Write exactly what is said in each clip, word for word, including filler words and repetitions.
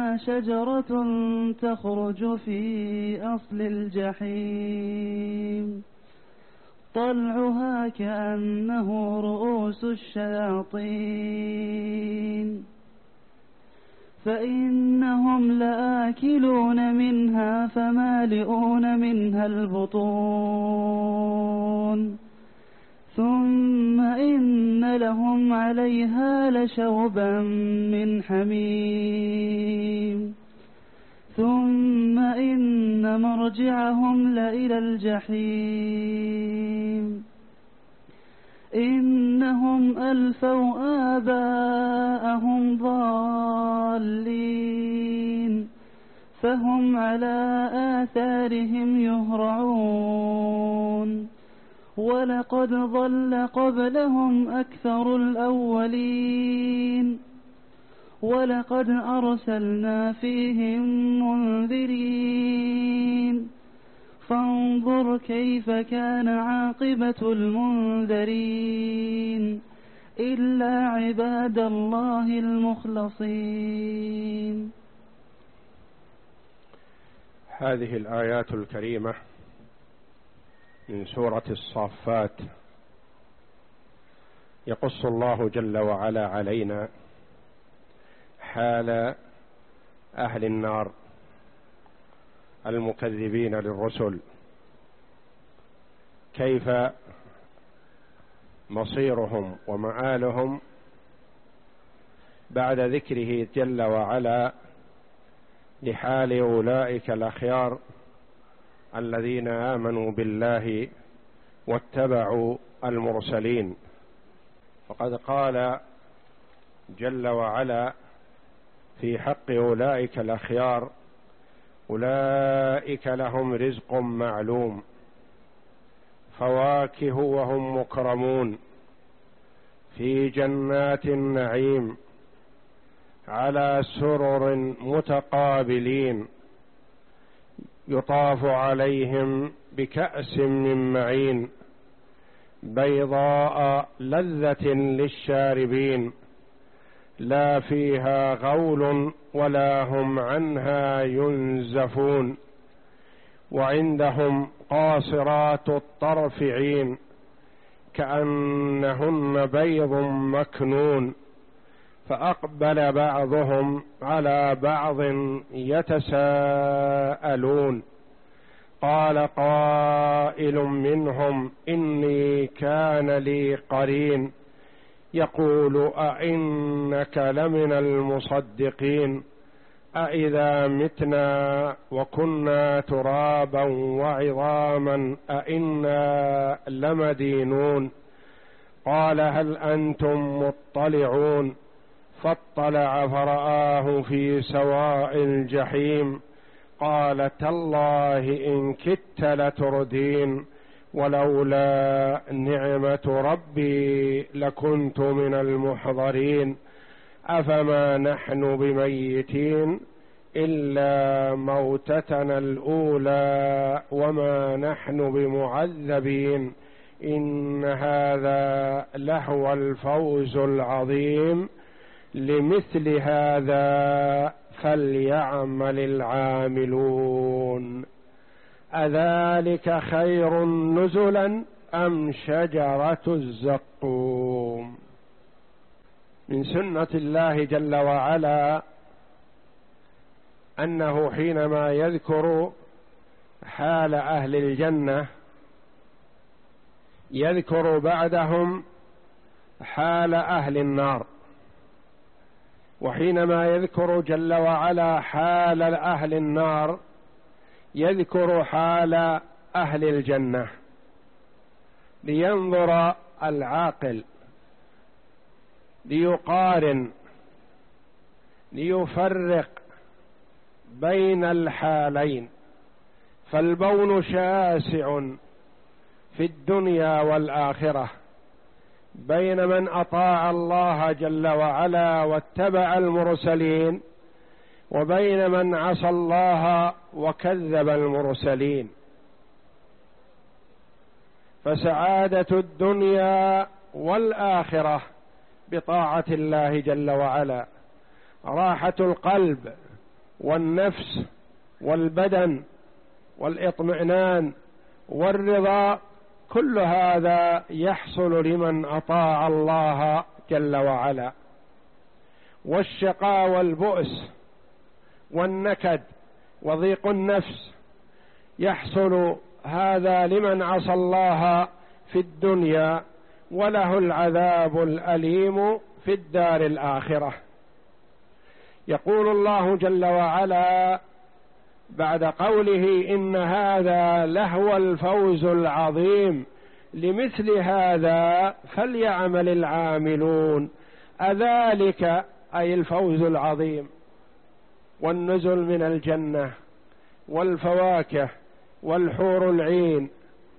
إنها شجرة تخرج في أصل الجحيم طلعها كأنه رؤوس الشياطين فإنهم لآكلون منها فمالئون منها البطون ثم إن لهم عليها لشوبا من حميم ثم إن مرجعهم لإلى الجحيم إنهم ألفوا آباءهم ضالين فهم على آثارهم يهرعون ولقد ضل قبلهم أكثر الأولين ولقد أرسلنا فيهم منذرين فانظر كيف كان عاقبة المنذرين إلا عباد الله المخلصين. هذه الآيات الكريمة من سورة الصافات يقص الله جل وعلا علينا حال أهل النار المكذبين للرسل، كيف مصيرهم ومآلهم بعد ذكره جل وعلا لحال أولئك الأخيار الذين آمنوا بالله واتبعوا المرسلين. فقد قال جل وعلا في حق أولئك الأخيار: أولئك لهم رزق معلوم فواكه وهم مكرمون في جنات النعيم على سرر متقابلين يطاف عليهم بكأس من معين بيضاء لذة للشاربين لا فيها غول ولا هم عنها ينزفون وعندهم قاصرات الطرف عين كأنهن بيض مكنون فأقبل بعضهم على بعض يتساءلون قال قائل منهم إني كان لي قرين يقول أئنك لمن المصدقين أئذا متنا وكنا ترابا وعظاما أئنا لمدينون قال هل أنتم مطلعون فاطلع فرآه في سواء الجحيم قال تالله إن كدت لتردين ولولا نعمة ربي لكنت من المحضرين أفما نحن بميتين إلا موتتنا الأولى وما نحن بمعذبين إن هذا لهو الفوز العظيم لمثل هذا فليعمل العاملون أذلك خير نزلا أم شجرة الزقوم. من سنة الله جل وعلا أنه حينما يذكر حال أهل الجنة يذكر بعدهم حال أهل النار، وحينما يذكر جل وعلا حال أهل النار يذكر حال أهل الجنة لينظر العاقل ليقارن ليفرق بين الحالين، فالبون شاسع في الدنيا والآخرة بين من أطاع الله جل وعلا واتبع المرسلين وبين من عصى الله وكذب المرسلين. فسعادة الدنيا والآخرة بطاعة الله جل وعلا، راحة القلب والنفس والبدن والاطمئنان والرضا، كل هذا يحصل لمن أطاع الله جل وعلا. والشقاء والبؤس والنكد وضيق النفس يحصل هذا لمن عصى الله في الدنيا، وله العذاب الأليم في الدار الآخرة. يقول الله جل وعلا بعد قوله إن هذا لهو الفوز العظيم لمثل هذا فليعمل العاملون، أذلك أي الفوز العظيم والنزل من الجنة والفواكه والحور العين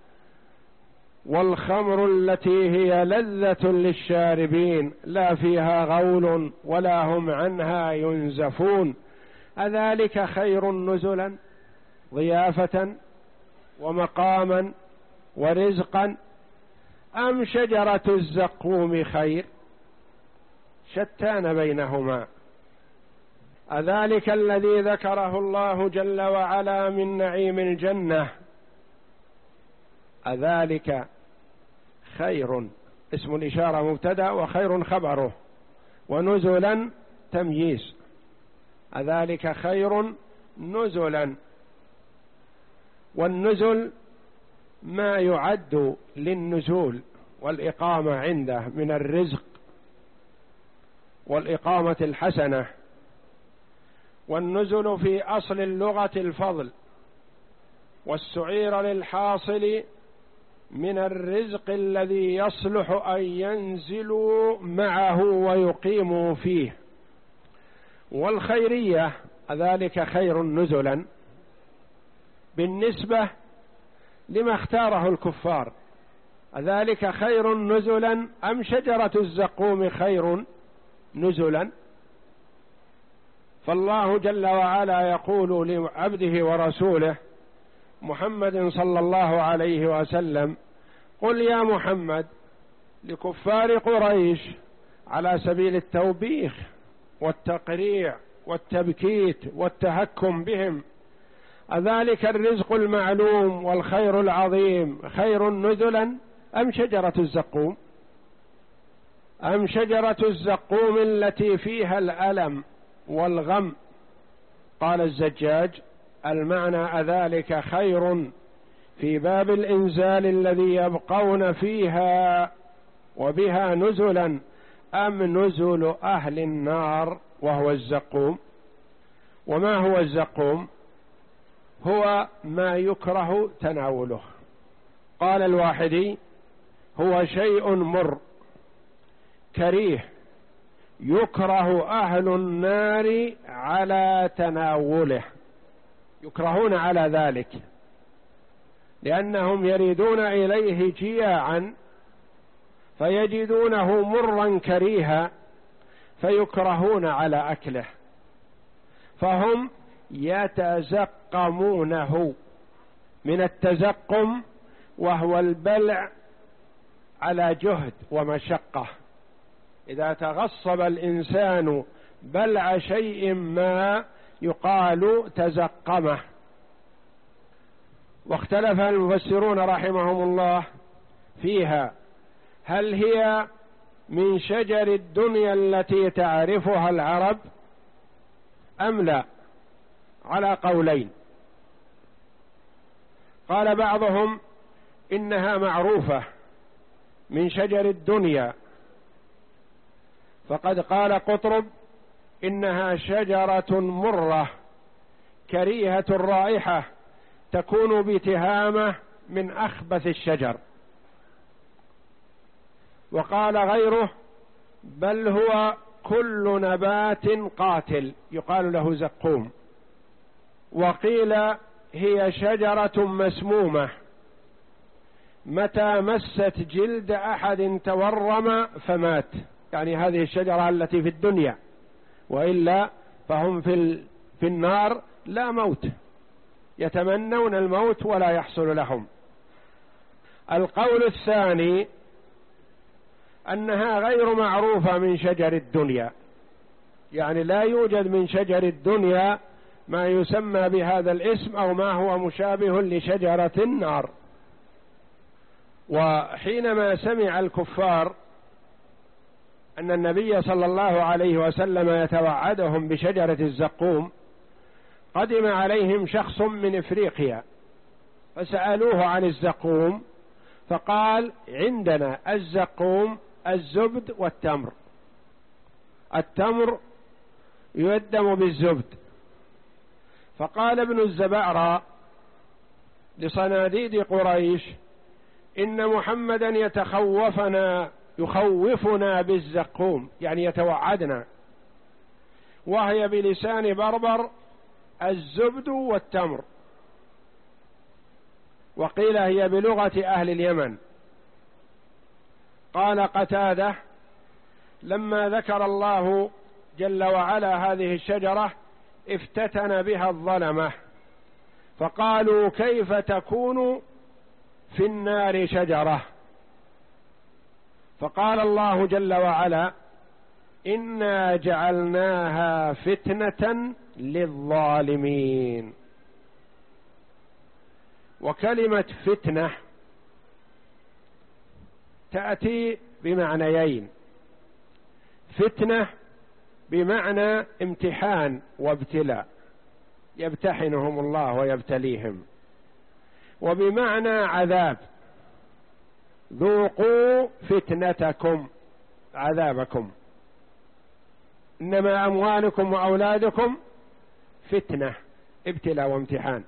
والخمر التي هي لذة للشاربين لا فيها غول ولا هم عنها ينزفون، أذلك خير نزلا ضيافة ومقاما ورزقا أم شجرة الزقوم خير؟ شتان بينهما. أذلك الذي ذكره الله جل وعلا من نعيم الجنة، أذلك خير اسم الإشارة مبتدأ وخير خبره، ونزلا تمييز، أذلك خير نزلا. والنزل ما يعد للنزول والإقامة عنده من الرزق والإقامة الحسنة. والنزل في أصل اللغة الفضل، والسعير للحاصل من الرزق الذي يصلح أن ينزلوا معه ويقيموا فيه. والخيرية ذلك خير نزلا بالنسبة لما اختاره الكفار، ذلك خير نزلا أم شجرة الزقوم خير نزلا. فالله جل وعلا يقول لعبده ورسوله محمد صلى الله عليه وسلم قل يا محمد لكفار قريش على سبيل التوبيخ والتقريع والتبكيت والتهكم بهم، أذلك الرزق المعلوم والخير العظيم خير نزلا أم شجرة الزقوم؟ أم شجرة الزقوم التي فيها الألم والغم؟ قال الزجاج المعنى أذلك خير في باب الإنزال الذي يبقون فيها وبها نزلا أم نزل أهل النار وهو الزقوم. وما هو الزقوم؟ هو ما يكره تناوله. قال الواحدي هو شيء مر كريه يكره أهل النار على تناوله، يكرهون على ذلك لأنهم يريدون إليه جياعا فيجدونه مرا كريها فيكرهون على أكله، فهم يتزقمونه من التزقم وهو البلع على جهد ومشقة. إذا تغصب الإنسان بلع شيء ما يقال تزقمه. واختلف المفسرون رحمهم الله فيها هل هي من شجر الدنيا التي تعرفها العرب أم لا، على قولين. قال بعضهم إنها معروفة من شجر الدنيا، فقد قال قطرب إنها شجرة مرة كريهة الرائحة تكون بتهامة من أخبث الشجر. وقال غيره بل هو كل نبات قاتل يقال له زقوم. وقيل هي شجرة مسمومة متى مست جلد أحد تورم فمات، يعني هذه الشجرة التي في الدنيا، وإلا فهم في, في النار لا موت، يتمنون الموت ولا يحصل لهم. القول الثاني أنها غير معروفة من شجر الدنيا، يعني لا يوجد من شجر الدنيا ما يسمى بهذا الاسم أو ما هو مشابه لشجرة النار. وحينما سمع الكفار أن النبي صلى الله عليه وسلم يتوعدهم بشجرة الزقوم، قدم عليهم شخص من إفريقيا فسألوه عن الزقوم، فقال: عندنا الزقوم الزبد والتمر، التمر يؤدم بالزبد. فقال ابن الزبعرى لصناديد قريش: إن محمدا يتخوفنا يخوفنا بالزقوم، يعني يتوعدنا، وهي بلسان بربر الزبد والتمر، وقيل هي بلغة أهل اليمن. قال قتادة: لما ذكر الله جل وعلا هذه الشجرة افتتن بها الظلمة، فقالوا: كيف تكون في النار شجرة؟ فقال الله جل وعلا: إنا جعلناها فتنة للظالمين. وكلمة فتنة تأتي بمعنيين: فتنة بمعنى امتحان وابتلاء، يمتحنهم الله ويبتليهم، وبمعنى عذاب، ذوقوا فتنتكم، عذابكم. إنما أموالكم وأولادكم فتنة، ابتلاء وامتحان.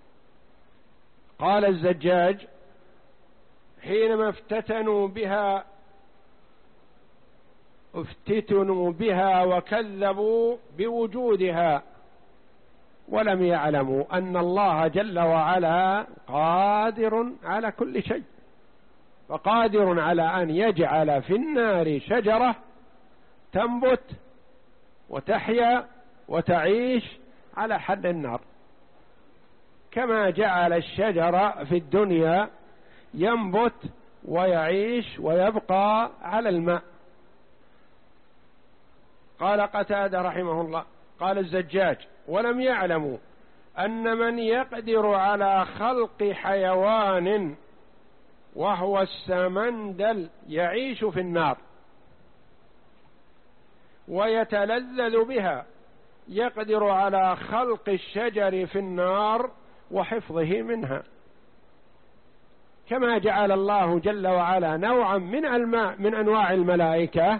قال الزجاج: حينما افتتنوا بها افتتنوا بها وكذبوا بوجودها، ولم يعلموا أن الله جل وعلا قادر على كل شيء، وقادر على أن يجعل في النار شجرة تنبت وتحيا وتعيش على حد النار، كما جعل الشجر في الدنيا ينبت ويعيش ويبقى على الماء. قال قتادة رحمه الله، قال الزجاج: ولم يعلموا أن من يقدر على خلق حيوان وهو السمندل يعيش في النار ويتلذذ بها، يقدر على خلق الشجر في النار وحفظه منها، كما جعل الله جل وعلا نوعا من الماء من أنواع الملائكة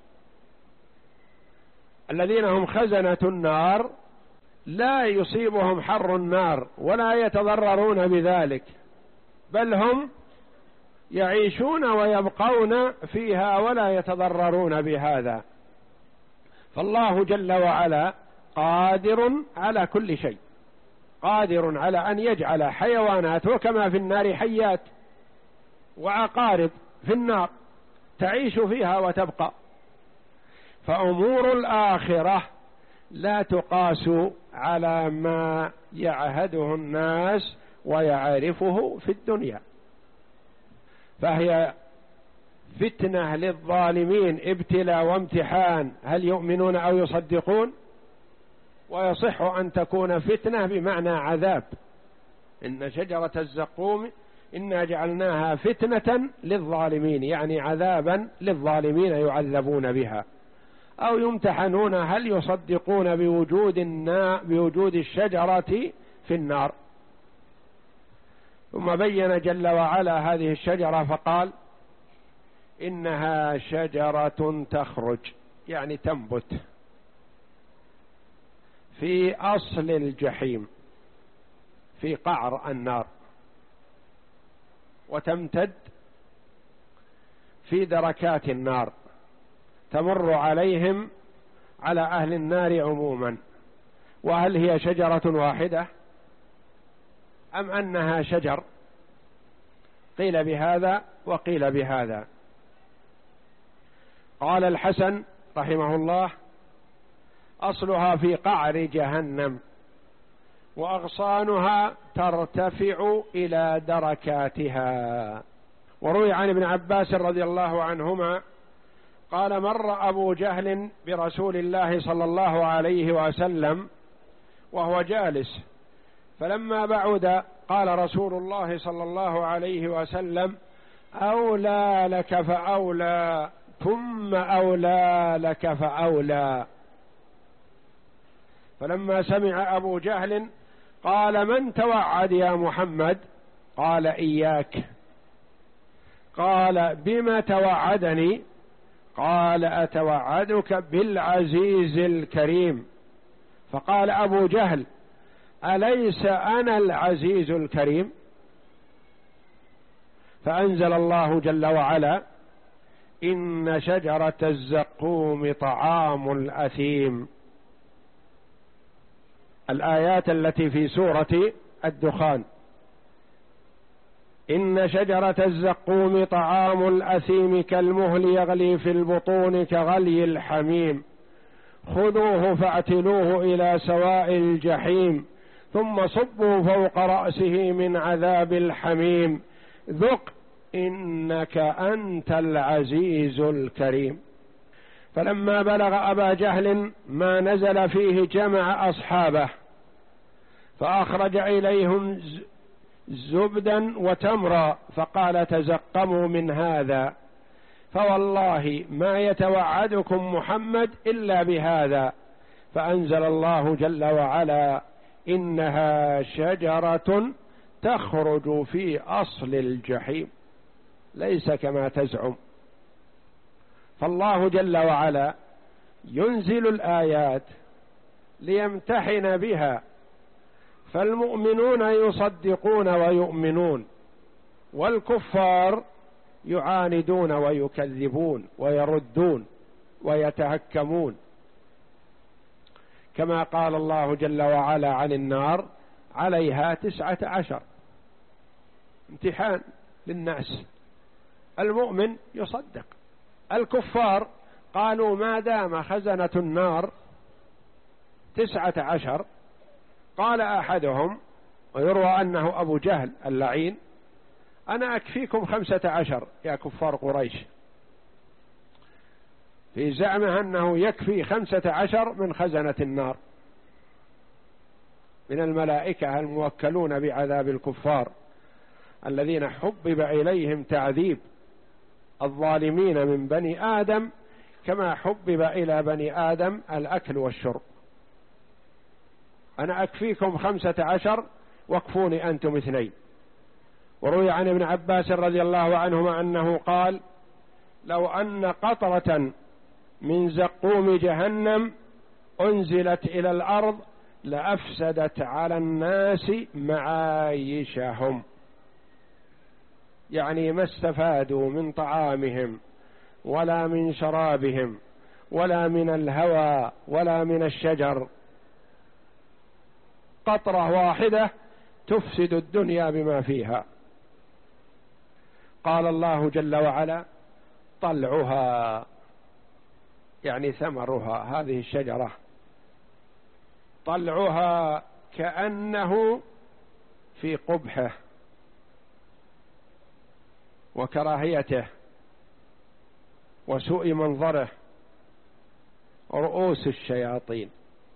الذين هم خزنة النار لا يصيبهم حر النار ولا يتضررون بذلك، بل هم يعيشون ويبقون فيها ولا يتضررون بهذا. فالله جل وعلا قادر على كل شيء، قادر على أن يجعل حيوانات، وكما في النار حيات وعقارب في النار تعيش فيها وتبقى. فأمور الآخرة لا تقاس على ما يعهده الناس ويعرفه في الدنيا، فهي فتنة للظالمين، ابتلاء وامتحان، هل يؤمنون أو يصدقون؟ ويصح أن تكون فتنة بمعنى عذاب. إن شجرة الزقوم إنا جعلناها فتنة للظالمين، يعني عذابا للظالمين يعذبون بها، أو يمتحنون هل يصدقون بوجود النا بوجود الشجرة في النار. ثم بين جل وعلا هذه الشجرة فقال: إنها شجرة تخرج، يعني تنبت في أصل الجحيم، في قعر النار، وتمتد في دركات النار، تمر عليهم على أهل النار عموما. وهل هي شجرة واحدة أم أنها شجر؟ قيل بهذا وقيل بهذا. قال الحسن رحمه الله: أصلها في قعر جهنم، وأغصانها ترتفع إلى دركاتها. وروي عن ابن عباس رضي الله عنهما قال: مر أبو جهل برسول الله صلى الله عليه وسلم وهو جالس، فلما بعد قال رسول الله صلى الله عليه وسلم: أولى لك فأولى، ثم أولى لك فأولى. فلما سمع أبو جهل قال: من توعد يا محمد؟ قال: إياك. قال: بما توعدني؟ قال: أتوعدك بالعزيز الكريم. فقال أبو جهل: أليس أنا العزيز الكريم؟ فأنزل الله جل وعلا: إن شجرة الزقوم طعام الأثيم. الآيات التي في سورة الدخان: إن شجرة الزقوم طعام الأثيم كالمهل يغلي في البطون كغلي الحميم خذوه فاعتلوه إلى سواء الجحيم ثم صبوا فوق رأسه من عذاب الحميم ذق إنك أنت العزيز الكريم. فلما بلغ أبا جهل ما نزل فيه جمع أصحابه فأخرج إليهم زبدا وتمرا فقال: تزقموا من هذا، فوالله ما يتوعدكم محمد إلا بهذا. فأنزل الله جل وعلا: إنها شجرة تخرج في أصل الجحيم ليس كما تزعم. فالله جل وعلا ينزل الآيات ليمتحن بها، فالمؤمنون يصدقون ويؤمنون، والكفار يعاندون ويكذبون ويردون ويتهكمون، كما قال الله جل وعلا عن النار: عليها تسعة عشر. امتحان للناس، المؤمن يصدق. الكفار قالوا: ما دام خزنة النار تسعة عشر، قال أحدهم ويروى أنه أبو جهل اللعين: أنا أكفيكم خمسة عشر يا كفار قريش، في زعمه أنه يكفي خمسة عشر من خزنة النار من الملائكة الموكلون بعذاب الكفار الذين حبب إليهم تعذيب الظالمين من بني آدم كما حبب إلى بني آدم الأكل والشرب. أنا أكفيكم خمسة عشر واكفوني أنتم اثنين. وروي عن ابن عباس رضي الله عنهما أنه قال: لو أن قطرة من زقوم جهنم أنزلت إلى الأرض لأفسدت على الناس معايشهم، يعني ما استفادوا من طعامهم ولا من شرابهم ولا من الهوى ولا من الشجر. قطرة واحدة تفسد الدنيا بما فيها. قال الله جل وعلا: طلعها، يعني ثمرها، هذه الشجرة طلعها كأنه في قبحه وكراهيته وسوء منظره رؤوس الشياطين،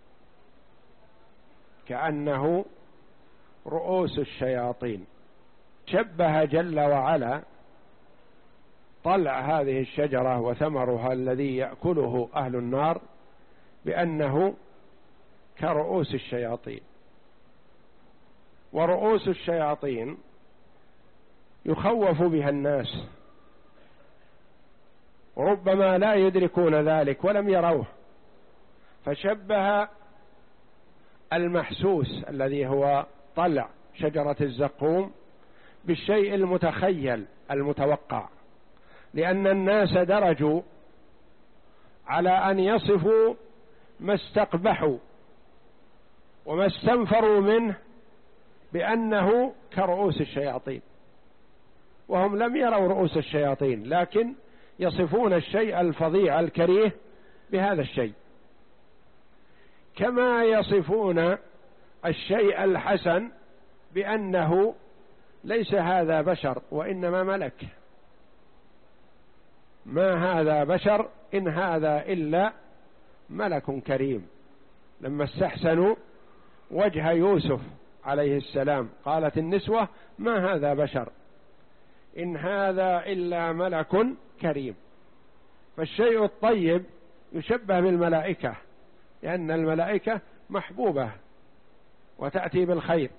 كأنه رؤوس الشياطين. شبه جل وعلا طلع هذه الشجرة وثمرها الذي يأكله أهل النار بأنه كرؤوس الشياطين. ورؤوس الشياطين يخوف بها الناس، وربما لا يدركون ذلك ولم يروه، فشبه المحسوس الذي هو طلع شجرة الزقوم بالشيء المتخيل المتوقع، لأن الناس درجوا على أن يصفوا ما استقبحوا وما استنفروا منه بأنه كرؤوس الشياطين، وهم لم يروا رؤوس الشياطين، لكن يصفون الشيء الفظيع الكريه بهذا الشيء، كما يصفون الشيء الحسن بأنه ليس هذا بشر وإنما ملك، ما هذا بشر إن هذا إلا ملك كريم. لما استحسنوا وجه يوسف عليه السلام. قالت النسوة: ما هذا بشر إن هذا إلا ملك كريم. فالشيء الطيب يشبه بالملائكة، لأن الملائكة محبوبة وتأتي بالخير،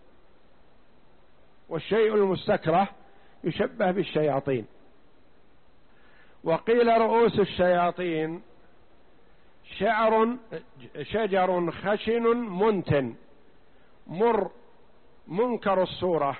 والشيء المستكره يشبه بالشياطين. وقيل رؤوس الشياطين شعر شجر خشن منتن مر منكر الصورة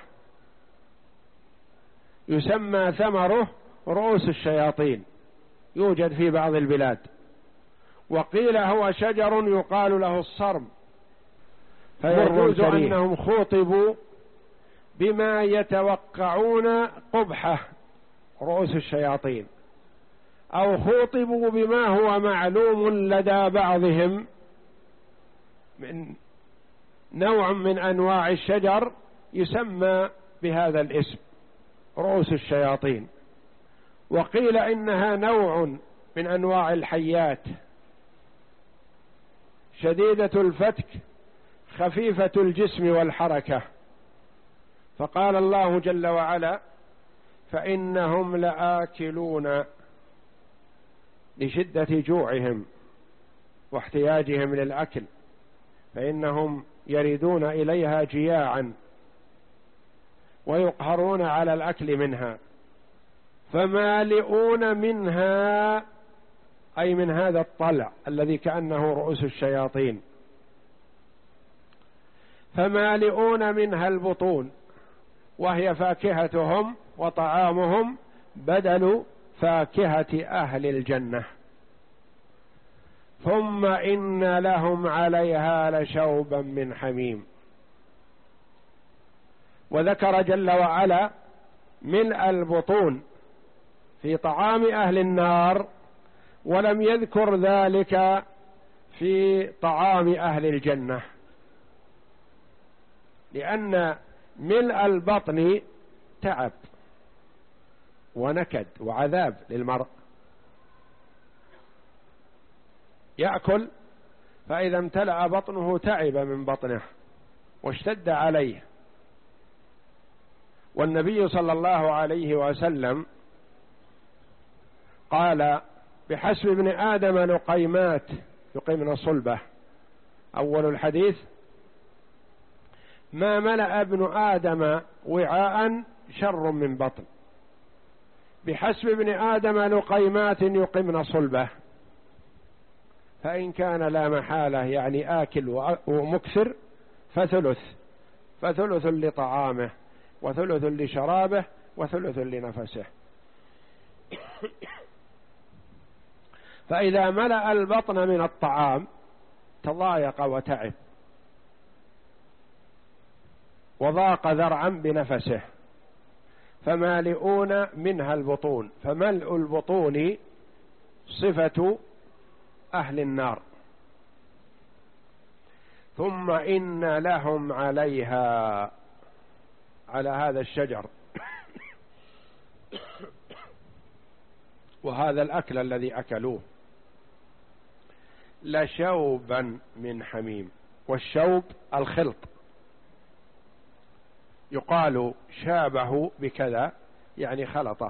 يسمى ثمره رؤوس الشياطين، يوجد في بعض البلاد. وقيل هو شجر يقال له الصرم، فيجوز أنهم خوطبوا بما يتوقعون قبحه رؤوس الشياطين، أو خوطبوا بما هو معلوم لدى بعضهم من نوع من أنواع الشجر يسمى بهذا الاسم رؤوس الشياطين. وقيل إنها نوع من أنواع الحيات شديدة الفتك خفيفة الجسم والحركة. فقال الله جل وعلا: فإنهم لآكلون، لشدة جوعهم واحتياجهم للأكل، فإنهم يردون إليها جياعا ويقهرون على الأكل منها، فمالئون منها، أي من هذا الطلع الذي كأنه رؤوس الشياطين، فمالئون منها البطون، وهي فاكهتهم وطعامهم بدل فاكهة أهل الجنة. ثم إن لهم عليها لشوبا من حميم. وذكر جل وعلا ملء البطون في طعام أهل النار، ولم يذكر ذلك في طعام أهل الجنة، لأن ملء البطن تعب ونكد وعذاب للمرء. يأكل فإذا امتلأ بطنه تعب من بطنه واشتد عليه. والنبي صلى الله عليه وسلم قال: بحسب ابن آدم لقيمات يقيمن صلبه. أول الحديث: ما ملأ ابن آدم وعاء شر من بطن، بحسب ابن آدم لقيمات يقيمن صلبه. فإن كان لا محالة يعني آكل ومكثر فثلث، فثلث لطعامه وثلث لشرابه وثلث لنفسه. فإذا ملأ البطن من الطعام تضايق وتعب وضاق ذرعا بنفسه، فمالئون منها البطون. فملء البطون صفة أهل النار. ثم إن لهم عليها، على هذا الشجر وهذا الأكل الذي أكلوه، لشوبا من حميم. والشوب الخلط، يقال شابه بكذا يعني خلطه،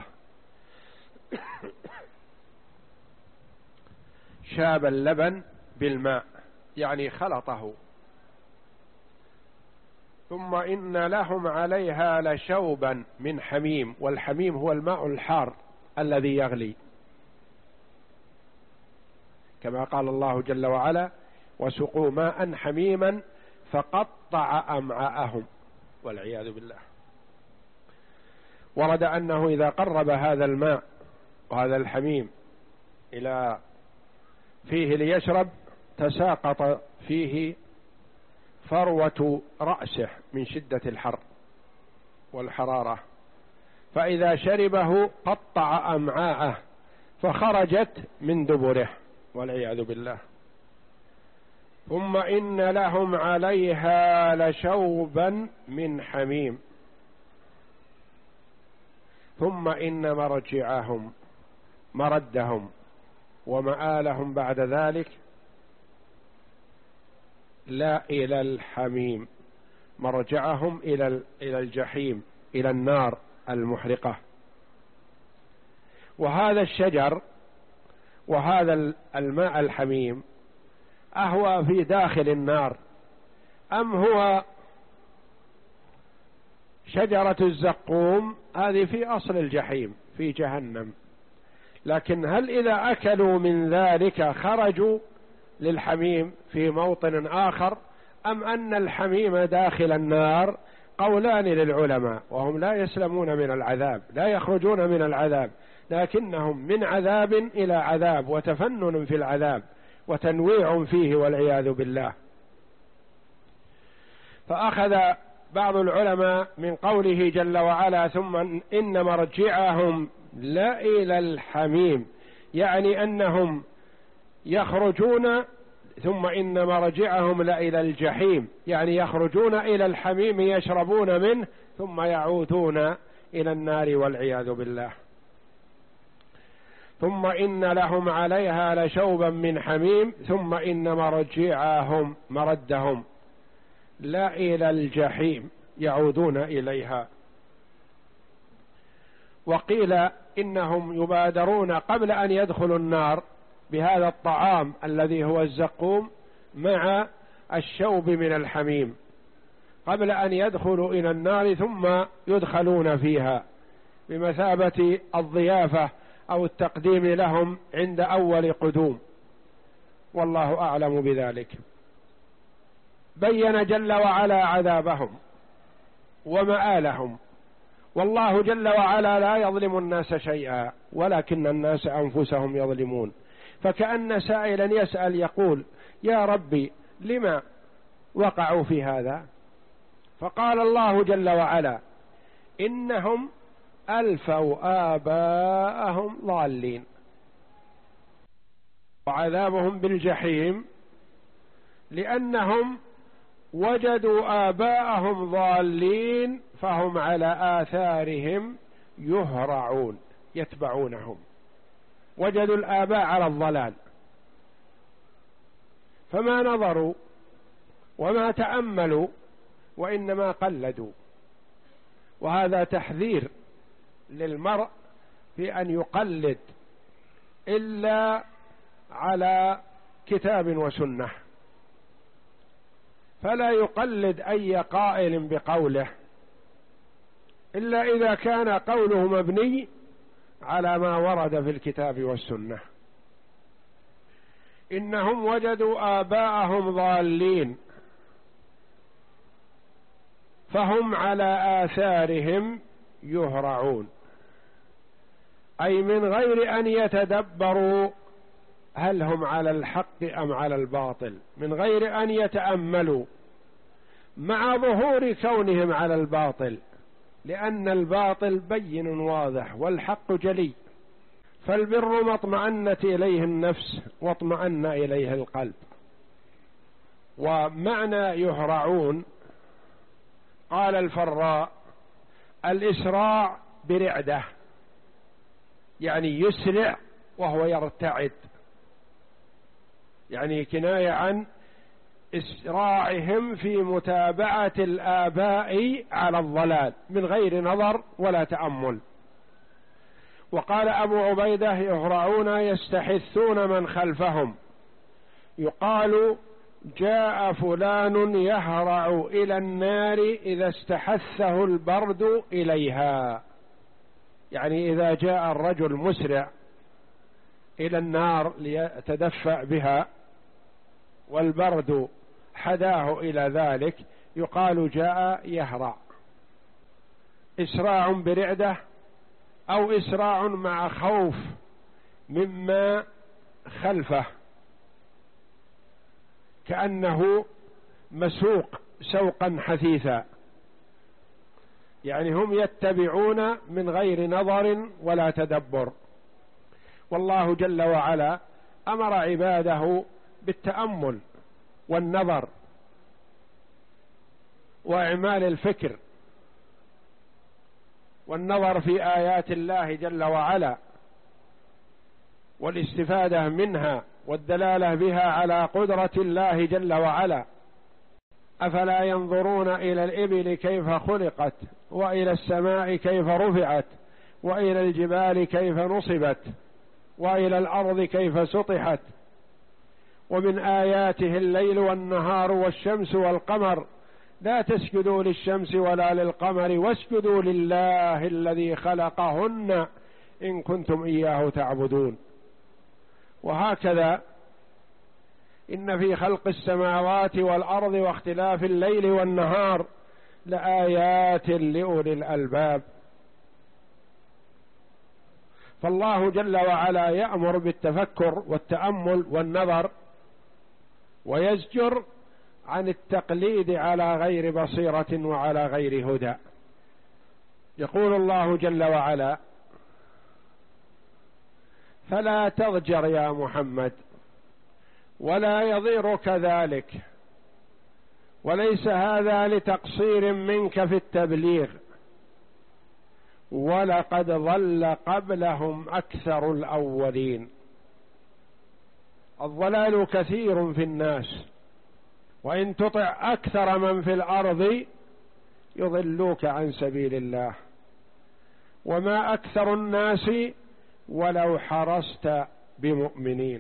شاب اللبن بالماء يعني خلطه. ثم إن لهم عليها لشوبا من حميم. والحميم هو الماء الحار الذي يغلي، كما قال الله جل وعلا: وسقوا ماء حميما فقطع أمعاءهم، والعياذ بالله. ورد أنه إذا قرب هذا الماء وهذا الحميم إلى فيه ليشرب تساقط فيه فروة رأسه من شدة الحر والحرارة، فإذا شربه قطع أمعاءه فخرجت من دبره، والعياذ بالله. ثم إن لهم عليها لشوبا من حميم. ثم إن مرجعهم، مردهم ومآلهم بعد ذلك لا إلى الحميم، مرجعهم إلى إلى الجحيم، إلى النار المحرقة. وهذا الشجر وهذا الماء الحميم أهو في داخل النار أم هو شجرة الزقوم؟ هذه في أصل الجحيم في جهنم، لكن هل إذا أكلوا من ذلك خرجوا للحميم في موطن آخر، أم أن الحميم داخل النار؟ قولان للعلماء، وهم لا يسلمون من العذاب، لا يخرجون من العذاب، لكنهم من عذاب إلى عذاب، وتفنن في العذاب وتنويع فيه والعياذ بالله. فأخذ بعض العلماء من قوله جل وعلا ثم إن مرجعهم لا إلى الحميم، يعني أنهم يخرجون، ثم إن مرجعهم لا إلى الجحيم، يعني يخرجون إلى الحميم يشربون منه ثم يعودون إلى النار والعياذ بالله. ثم إن لهم عليها لشوبا من حميم ثم إن مرجعهم مردهم لا إلى الجحيم يعودون إليها. وقيل إنهم يبادرون قبل أن يدخلوا النار بهذا الطعام الذي هو الزقوم مع الشوب من الحميم قبل أن يدخلوا إلى النار، ثم يدخلون فيها بمثابة الضيافة أو التقديم لهم عند أول قدوم، والله أعلم بذلك. بين جل وعلا عذابهم ومآلهم، والله جل وعلا لا يظلم الناس شيئا ولكن الناس أنفسهم يظلمون. فكأن سائلا يسأل يقول يا ربي لما وقعوا في هذا؟ فقال الله جل وعلا إنهم ألفوا آباءهم ضالين. وعذابهم بالجحيم لأنهم وجدوا آباءهم ضالين فهم على آثارهم يهرعون يتبعونهم، وجدوا الآباء على الضلال فما نظروا وما تأملوا وإنما قلدوا. وهذا تحذير للمرء في أن يقلد إلا على كتاب وسنة، فلا يقلد أي قائل بقوله إلا إذا كان قوله مبني على ما ورد في الكتاب والسنة. إنهم وجدوا آباءهم ضالين فهم على آثارهم يهرعون، أي من غير أن يتدبروا هل هم على الحق أم على الباطل، من غير أن يتأملوا، مع ظهور كونهم على الباطل، لأن الباطل بين واضح والحق جلي. فالبر ما اطمأنت إليه النفس واطمأن إليه القلب. ومعنى يهرعون قال الفراء الإسراع برعدة، يعني يسرع وهو يرتعد، يعني كناية عن إسراعهم في متابعة الآباء على الضلال من غير نظر ولا تأمل. وقال أبو عبيدة يهرعون يستحثون من خلفهم، يقال جاء فلان يهرع إلى النار إذا استحثه البرد إليها، يعني إذا جاء الرجل مسرع إلى النار ليتدفع بها والبرد حداه إلى ذلك يقال جاء يهرع. إسراع برعدة أو إسراع مع خوف مما خلفه، كأنه مسوق سوقا حثيثا، يعني هم يتبعون من غير نظر ولا تدبر. والله جل وعلا أمر عباده بالتأمل والنظر وإعمال الفكر والنظر في آيات الله جل وعلا والاستفادة منها والدلالة بها على قدرة الله جل وعلا أفلا ينظرون إلى الإبل كيف خلقت وإلى السماء كيف رفعت وإلى الجبال كيف نصبت وإلى الأرض كيف سطحت ومن آياته الليل والنهار والشمس والقمر لا تسجدوا للشمس ولا للقمر واسجدوا لله الذي خلقهن إن كنتم إياه تعبدون. وهكذا إن في خلق السماوات والأرض واختلاف الليل والنهار لآيات لأولي الألباب. فالله جل وعلا يأمر بالتفكر والتأمل والنظر ويزجر عن التقليد على غير بصيرة وعلى غير هدى. يقول الله جل وعلا: فلا تضجر يا محمد ولا يضيرك ذلك، وليس هذا لتقصير منك في التبليغ، ولقد ضل قبلهم أكثر الأولين. الضلال كثير في الناس، وإن تطع أكثر من في الأرض يضلوك عن سبيل الله، وما أكثر الناس ولو حرصت بمؤمنين.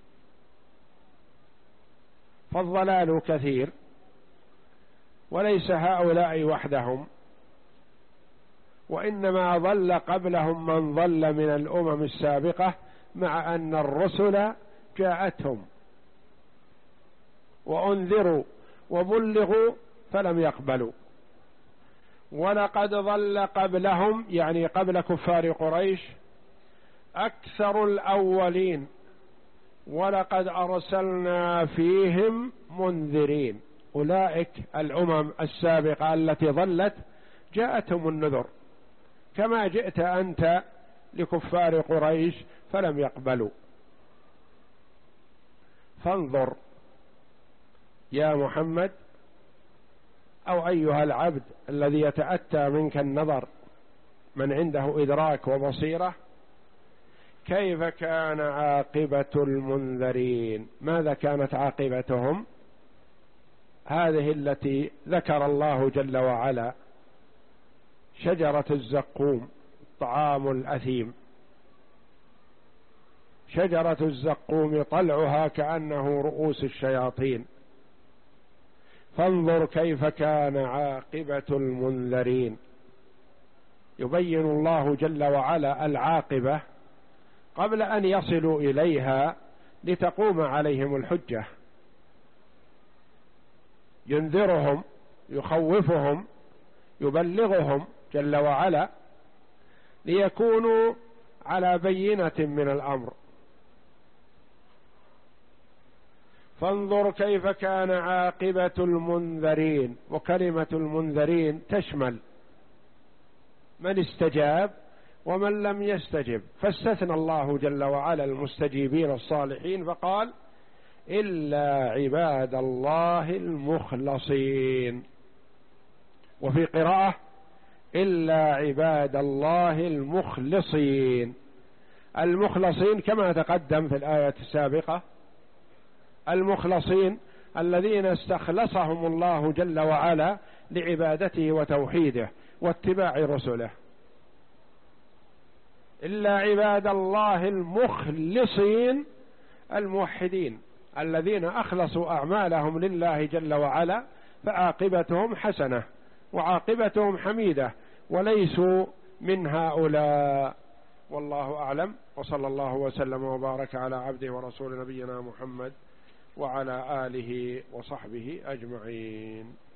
فالضلال كثير، وليس هؤلاء وحدهم، وإنما ضل قبلهم من ضل من الأمم السابقة، مع أن الرسل جاءتهم وأنذروا وبلغوا فلم يقبلوا. ولقد ضل قبلهم يعني قبل كفار قريش أكثر الأولين، ولقد أرسلنا فيهم منذرين. أولئك الأمم السابقة التي ضلت جاءتهم النذر كما جئت أنت لكفار قريش فلم يقبلوا. فانظر يا محمد أو أيها العبد الذي يتأتى منك النظر، من عنده إدراك وبصيرة، كيف كان عاقبة المنذرين. ماذا كانت عاقبتهم؟ هذه التي ذكر الله جل وعلا: شجرة الزقوم، طعام الأثيم. شجرة الزقوم طلعها كأنه رؤوس الشياطين. فانظر كيف كان عاقبة المنذرين. يبين الله جل وعلا العاقبة قبل أن يصلوا إليها لتقوم عليهم الحجة. ينذرهم، يخوفهم، يبلغهم جل وعلا ليكونوا على بينة من الأمر. فانظر كيف كان عاقبة المنذرين. وكلمة المنذرين تشمل من استجاب ومن لم يستجب، فاستثنى الله جل وعلا المستجيبين الصالحين فقال: إلا عباد الله المخلصين. وفي قراءة: إلا عباد الله المخلصين. المخلصين كما تقدم في الآية السابقة، المخلصين الذين استخلصهم الله جل وعلا لعبادته وتوحيده واتباع رسله. إلا عباد الله المخلصين الموحدين الذين أخلصوا أعمالهم لله جل وعلا، فعاقبتهم حسنة وعاقبتهم حميدة، وليسوا من هؤلاء. والله أعلم، وصلى الله وسلم وبارك على عبده ورسول نبينا محمد وعلى آله وصحبه أجمعين.